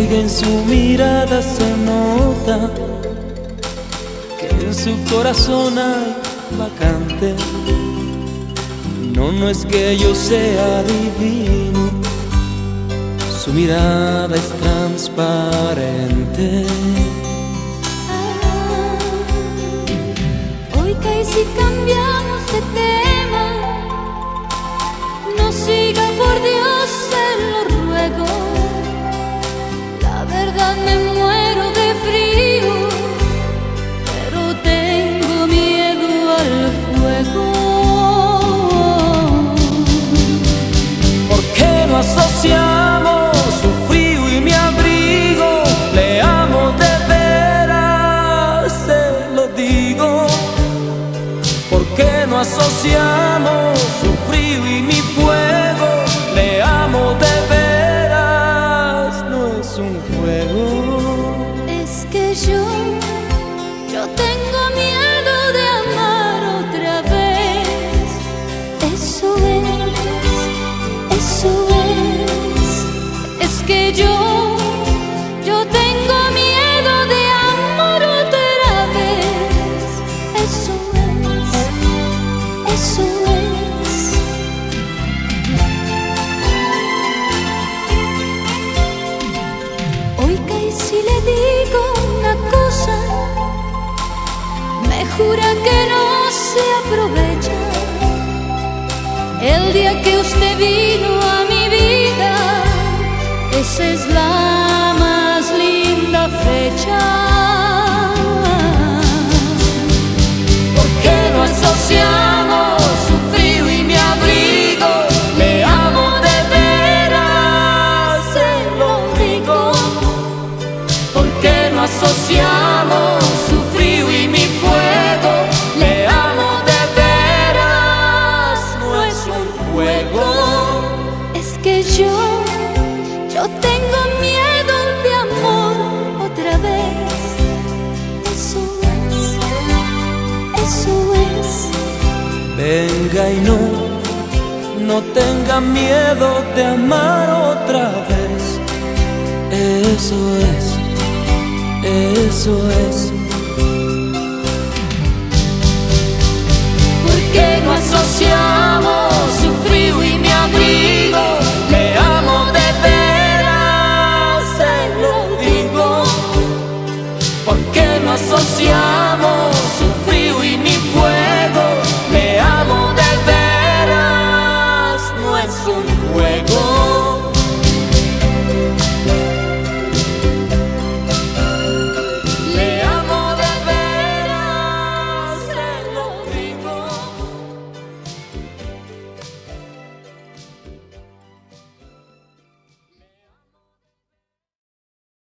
Oiga, en su mirada se nota que en su corazón hay vacante. No, no es que yo sea divino, su mirada es transparente. Oiga, y si cambiamos de tema, no siga, por Dios, se lo ruego. La verdad, me muero de frío, pero tengo miedo al fuego. ¿Por qué no asociamos su frío y mi abrigo? Le amo de veras, se lo digo. ¿Por qué no asociamos su frío y mi fuego? Le amo de veras, no es un juego. Es que yo tengo miedo de amar otra vez. Eso es que yo tengo miedo de amar otra vez. Eso es. Oiga, y si le digo una cosa, me jura que no se aprovecha. El día que usted vino a mi vida, esa es la más linda fecha. ¿Por qué no asociamos su frío y mi abrigo? Le amo de veras, se lo digo. ¿Por qué no asociamos su frío y mi fuego? Le amo de veras, no es un juego. Es que yo tengo miedo de amor otra vez. Eso es. Venga y no tenga miedo de amar otra vez. Eso es. ¿Por qué no asociamos